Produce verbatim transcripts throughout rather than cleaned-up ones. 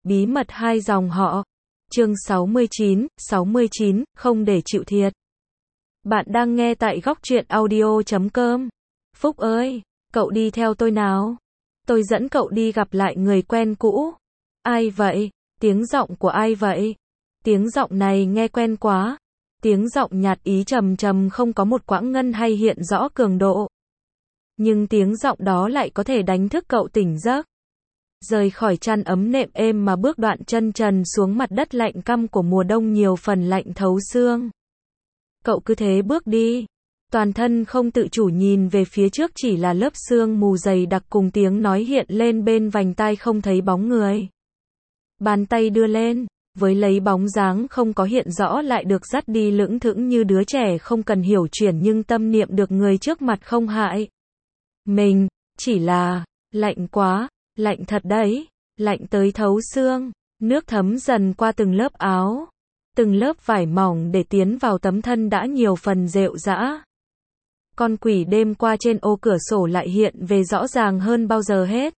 bí mật hai dòng họ. Chương sáu mươi chín, sáu mươi chín, không để chịu thiệt. Bạn đang nghe tại góc truyện audio chấm com. Phúc ơi, cậu đi theo tôi nào. Tôi dẫn cậu đi gặp lại người quen cũ. Ai vậy? Tiếng giọng của ai vậy? Tiếng giọng này nghe quen quá. Tiếng giọng nhạt ý trầm trầm không có một quãng ngân hay hiện rõ cường độ. Nhưng tiếng giọng đó lại có thể đánh thức cậu tỉnh giấc. Rời khỏi chăn ấm nệm êm mà bước đoạn chân trần xuống mặt đất lạnh căm của mùa đông nhiều phần lạnh thấu xương. Cậu cứ thế bước đi. Toàn thân không tự chủ nhìn về phía trước chỉ là lớp sương mù dày đặc cùng tiếng nói hiện lên bên vành tai không thấy bóng người. Bàn tay đưa lên, với lấy bóng dáng không có hiện rõ lại được dắt đi lững thững như đứa trẻ không cần hiểu chuyển nhưng tâm niệm được người trước mặt không hại. Mình, chỉ là, lạnh quá, lạnh thật đấy, lạnh tới thấu xương, nước thấm dần qua từng lớp áo, từng lớp vải mỏng để tiến vào tấm thân đã nhiều phần rệu rã. Con quỷ đêm qua trên ô cửa sổ lại hiện về rõ ràng hơn bao giờ hết.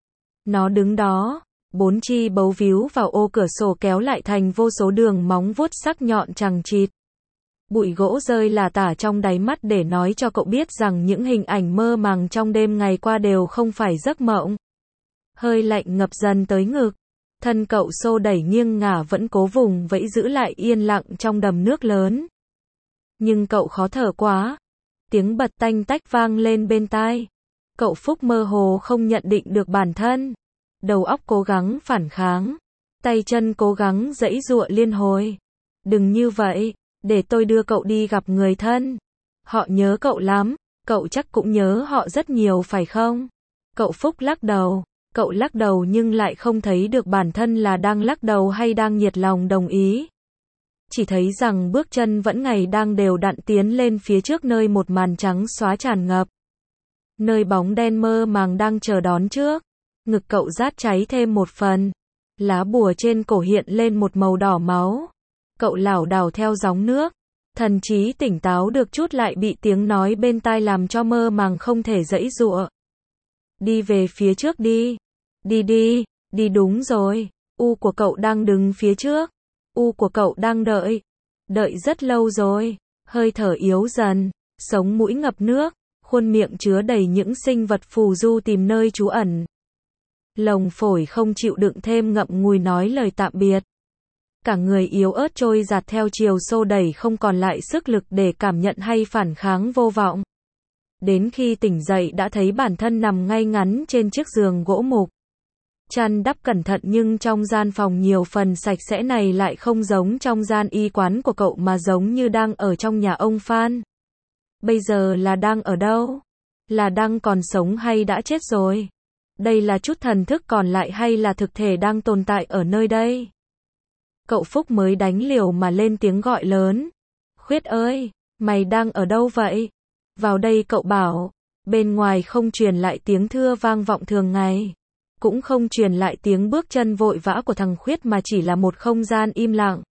Nó đứng đó, bốn chi bấu víu vào ô cửa sổ kéo lại thành vô số đường móng vuốt sắc nhọn chằng chịt. Bụi gỗ rơi lả tả trong đáy mắt để nói cho cậu biết rằng những hình ảnh mơ màng trong đêm ngày qua đều không phải giấc mộng. Hơi lạnh ngập dần tới ngực. Thân cậu xô đẩy nghiêng ngả vẫn cố vùng vẫy giữ lại yên lặng trong đầm nước lớn. Nhưng cậu khó thở quá. Tiếng bật tanh tách vang lên bên tai. Cậu Phúc mơ hồ không nhận định được bản thân. Đầu óc cố gắng phản kháng. Tay chân cố gắng giãy giụa liên hồi. Đừng như vậy, để tôi đưa cậu đi gặp người thân. Họ nhớ cậu lắm, cậu chắc cũng nhớ họ rất nhiều phải không? Cậu Phúc lắc đầu. Cậu lắc đầu nhưng lại không thấy được bản thân là đang lắc đầu hay đang nhiệt lòng đồng ý. Chỉ thấy rằng bước chân vẫn ngày đang đều đặn tiến lên phía trước nơi một màn trắng xóa tràn ngập. Nơi bóng đen mơ màng đang chờ đón trước. Ngực cậu rát cháy thêm một phần. Lá bùa trên cổ hiện lên một màu đỏ máu. Cậu lảo đảo theo gióng nước. Thần trí tỉnh táo được chút lại bị tiếng nói bên tai làm cho mơ màng không thể giãy giụa. Đi về phía trước đi. Đi đi, đi đúng rồi. U của cậu đang đứng phía trước. U của cậu đang đợi. Đợi rất lâu rồi. Hơi thở yếu dần. Sống mũi ngập nước. Khuôn miệng chứa đầy những sinh vật phù du tìm nơi trú ẩn. Lồng phổi không chịu đựng thêm ngậm ngùi nói lời tạm biệt. Cả người yếu ớt trôi dạt theo chiều xô đẩy không còn lại sức lực để cảm nhận hay phản kháng vô vọng. Đến khi tỉnh dậy đã thấy bản thân nằm ngay ngắn trên chiếc giường gỗ mục. Chăn đắp cẩn thận nhưng trong gian phòng nhiều phần sạch sẽ này lại không giống trong gian y quán của cậu mà giống như đang ở trong nhà ông Phan. Bây giờ là đang ở đâu? Là đang còn sống hay đã chết rồi? Đây là chút thần thức còn lại hay là thực thể đang tồn tại ở nơi đây? Cậu Phúc mới đánh liều mà lên tiếng gọi lớn. Khuyết ơi, mày đang ở đâu vậy? Vào đây cậu bảo. Bên ngoài không truyền lại tiếng thưa vang vọng thường ngày. Cũng không truyền lại tiếng bước chân vội vã của thằng Khuyết mà chỉ là một không gian im lặng.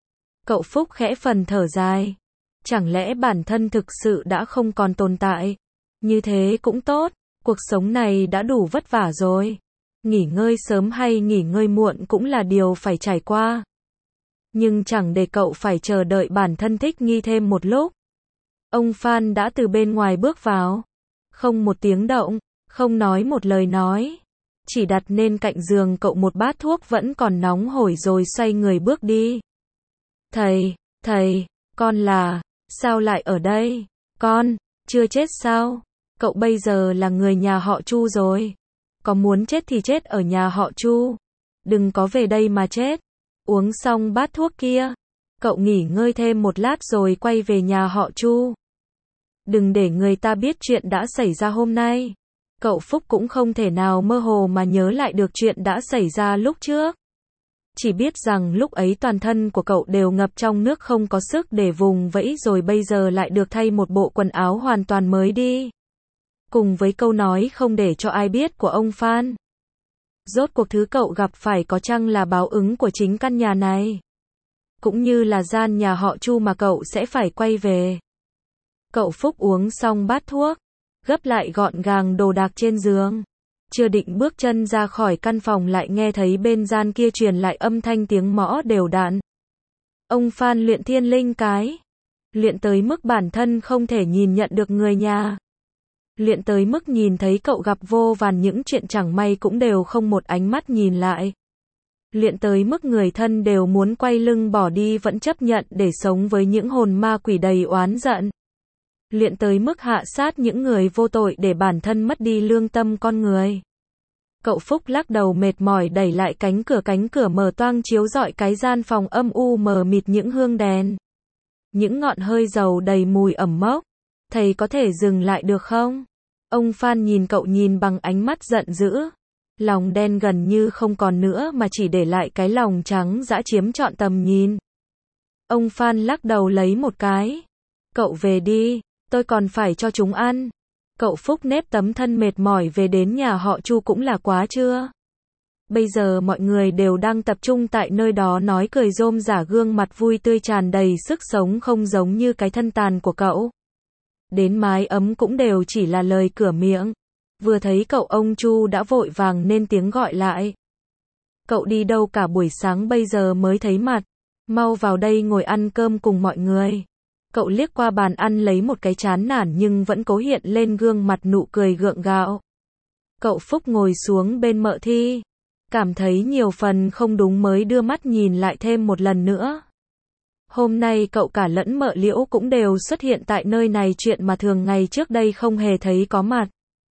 Cậu Phúc khẽ phần thở dài. Chẳng lẽ bản thân thực sự đã không còn tồn tại? Như thế cũng tốt, cuộc sống này đã đủ vất vả rồi. Nghỉ ngơi sớm hay nghỉ ngơi muộn cũng là điều phải trải qua. Nhưng chẳng để cậu phải chờ đợi bản thân thích nghi thêm một lúc. Ông Phan đã từ bên ngoài bước vào. Không một tiếng động, không nói một lời nói. Chỉ đặt lên cạnh giường cậu một bát thuốc vẫn còn nóng hổi rồi xoay người bước đi. Thầy, thầy, con là, sao lại ở đây? Con, chưa chết sao? Cậu bây giờ là người nhà họ Chu rồi. Có muốn chết thì chết ở nhà họ Chu. Đừng có về đây mà chết. Uống xong bát thuốc kia. Cậu nghỉ ngơi thêm một lát rồi quay về nhà họ Chu. Đừng để người ta biết chuyện đã xảy ra hôm nay. Cậu Phúc cũng không thể nào mơ hồ mà nhớ lại được chuyện đã xảy ra lúc trước. Chỉ biết rằng lúc ấy toàn thân của cậu đều ngập trong nước không có sức để vùng vẫy rồi bây giờ lại được thay một bộ quần áo hoàn toàn mới đi. Cùng với câu nói không để cho ai biết của ông Phan. Rốt cuộc thứ cậu gặp phải có chăng là báo ứng của chính căn nhà này? Cũng như là gian nhà họ Chu mà cậu sẽ phải quay về. Cậu Phúc uống xong bát thuốc. Gấp lại gọn gàng đồ đạc trên giường. Chưa định bước chân ra khỏi căn phòng lại nghe thấy bên gian kia truyền lại âm thanh tiếng mõ đều đặn. Ông Phan luyện thiên linh cái. Luyện tới mức bản thân không thể nhìn nhận được người nhà. Luyện tới mức nhìn thấy cậu gặp vô vàn những chuyện chẳng may cũng đều không một ánh mắt nhìn lại. Luyện tới mức người thân đều muốn quay lưng bỏ đi vẫn chấp nhận để sống với những hồn ma quỷ đầy oán giận. Luyện tới mức hạ sát những người vô tội để bản thân mất đi lương tâm con người. Cậu Phúc lắc đầu mệt mỏi đẩy lại cánh cửa cánh cửa mở toang chiếu rọi cái gian phòng âm u mờ mịt những hương đèn. Những ngọn hơi dầu đầy mùi ẩm mốc. Thầy có thể dừng lại được không? Ông Phan nhìn cậu nhìn bằng ánh mắt giận dữ. Lòng đen gần như không còn nữa mà chỉ để lại cái lòng trắng dã chiếm trọn tầm nhìn. Ông Phan lắc đầu lấy một cái. Cậu về đi, tôi còn phải cho chúng ăn. Cậu Phúc nếp tấm thân mệt mỏi về đến nhà họ Chu cũng là quá chưa? Bây giờ mọi người đều đang tập trung tại nơi đó nói cười rôm rả gương mặt vui tươi tràn đầy sức sống không giống như cái thân tàn của cậu. Đến mái ấm cũng đều chỉ là lời cửa miệng. Vừa thấy cậu ông Chu đã vội vàng nên tiếng gọi lại. Cậu đi đâu cả buổi sáng bây giờ mới thấy mặt. Mau vào đây ngồi ăn cơm cùng mọi người. Cậu liếc qua bàn ăn lấy một cái chán nản nhưng vẫn cố hiện lên gương mặt nụ cười gượng gạo. Cậu Phúc ngồi xuống bên Mợ Thi. Cảm thấy nhiều phần không đúng mới đưa mắt nhìn lại thêm một lần nữa. Hôm nay cậu cả lẫn Mợ Liễu cũng đều xuất hiện tại nơi này chuyện mà thường ngày trước đây không hề thấy có mặt.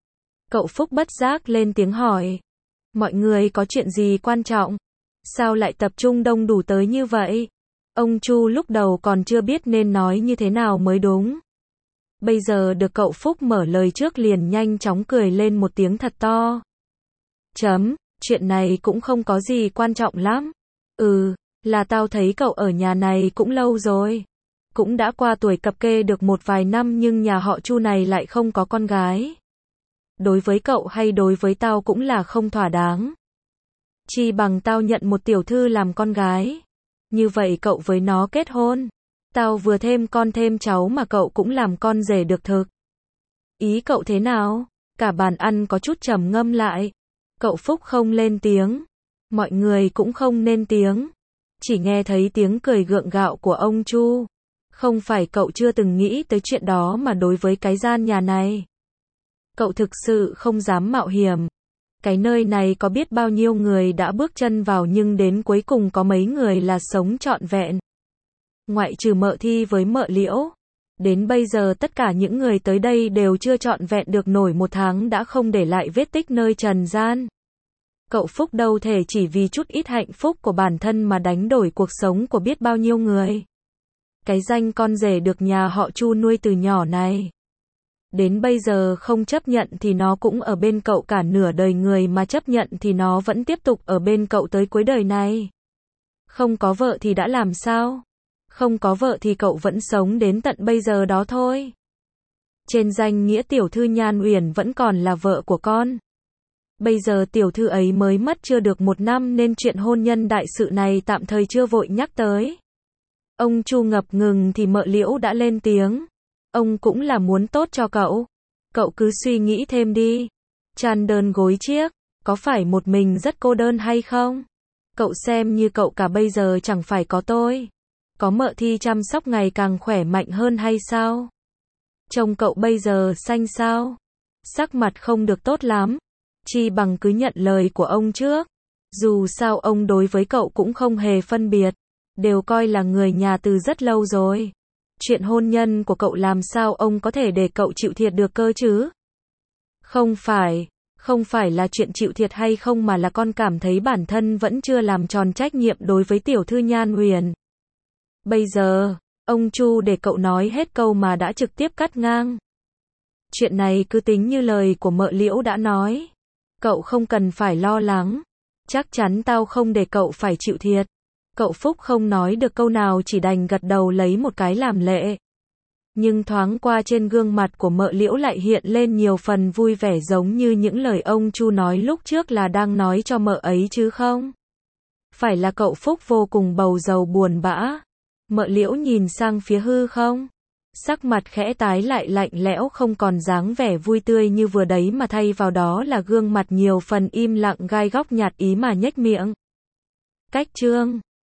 Cậu Phúc bất giác lên tiếng hỏi. Mọi người có chuyện gì quan trọng? Sao lại tập trung đông đủ tới như vậy? Ông Chu lúc đầu còn chưa biết nên nói như thế nào mới đúng. Bây giờ được cậu Phúc mở lời trước liền nhanh chóng cười lên một tiếng thật to. Chấm, chuyện này cũng không có gì quan trọng lắm. Ừ, là tao thấy cậu ở nhà này cũng lâu rồi. Cũng đã qua tuổi cập kê được một vài năm nhưng nhà họ Chu này lại không có con gái. Đối với cậu hay đối với tao cũng là không thỏa đáng. Chi bằng tao nhận một tiểu thư làm con gái. Như vậy cậu với nó kết hôn. Tao vừa thêm con thêm cháu mà cậu cũng làm con rể được thực. Ý cậu thế nào? Cả bàn ăn có chút trầm ngâm lại. Cậu Phúc không lên tiếng. Mọi người cũng không nên tiếng. Chỉ nghe thấy tiếng cười gượng gạo của ông Chu. Không phải cậu chưa từng nghĩ tới chuyện đó mà đối với cái gian nhà này. Cậu thực sự không dám mạo hiểm. Cái nơi này có biết bao nhiêu người đã bước chân vào nhưng đến cuối cùng có mấy người là sống trọn vẹn. Ngoại trừ Mợ Thi với Mợ Liễu. Đến bây giờ tất cả những người tới đây đều chưa trọn vẹn được nổi một tháng đã không để lại vết tích nơi trần gian. Cậu Phúc đâu thể chỉ vì chút ít hạnh phúc của bản thân mà đánh đổi cuộc sống của biết bao nhiêu người. Cái danh con rể được nhà họ Chu nuôi từ nhỏ này. Đến bây giờ không chấp nhận thì nó cũng ở bên cậu cả nửa đời người mà chấp nhận thì nó vẫn tiếp tục ở bên cậu tới cuối đời này. Không có vợ thì đã làm sao? Không có vợ thì cậu vẫn sống đến tận bây giờ đó thôi. Trên danh nghĩa tiểu thư Nhan Uyển vẫn còn là vợ của con. Bây giờ tiểu thư ấy mới mất chưa được một năm nên chuyện hôn nhân đại sự này tạm thời chưa vội nhắc tới. Ông Chu ngập ngừng thì Mợ Liễu đã lên tiếng. Ông cũng là muốn tốt cho cậu. Cậu cứ suy nghĩ thêm đi. Chăn đơn gối chiếc, có phải một mình rất cô đơn hay không? Cậu xem như cậu cả bây giờ chẳng phải có tôi. Có Mợ Thi chăm sóc ngày càng khỏe mạnh hơn hay sao? Trông cậu bây giờ xanh sao? Sắc mặt không được tốt lắm. Chi bằng cứ nhận lời của ông trước. Dù sao ông đối với cậu cũng không hề phân biệt. Đều coi là người nhà từ rất lâu rồi. Chuyện hôn nhân của cậu làm sao ông có thể để cậu chịu thiệt được cơ chứ? Không phải, không phải là chuyện chịu thiệt hay không mà là con cảm thấy bản thân vẫn chưa làm tròn trách nhiệm đối với tiểu thư Nhan Uyển. Bây giờ, ông Chu để cậu nói hết câu mà đã trực tiếp cắt ngang. Chuyện này cứ tính như lời của Mợ Liễu đã nói. Cậu không cần phải lo lắng. Chắc chắn tao không để cậu phải chịu thiệt. Cậu Phúc không nói được câu nào chỉ đành gật đầu lấy một cái làm lệ. Nhưng thoáng qua trên gương mặt của Mợ Liễu lại hiện lên nhiều phần vui vẻ giống như những lời ông Chu nói lúc trước là đang nói cho mợ ấy chứ không. Phải là cậu Phúc vô cùng bầu dầu buồn bã. Mợ Liễu nhìn sang phía hư không. Sắc mặt khẽ tái lại lạnh lẽo không còn dáng vẻ vui tươi như vừa đấy mà thay vào đó là gương mặt nhiều phần im lặng gai góc nhạt ý mà nhếch miệng. Cách chương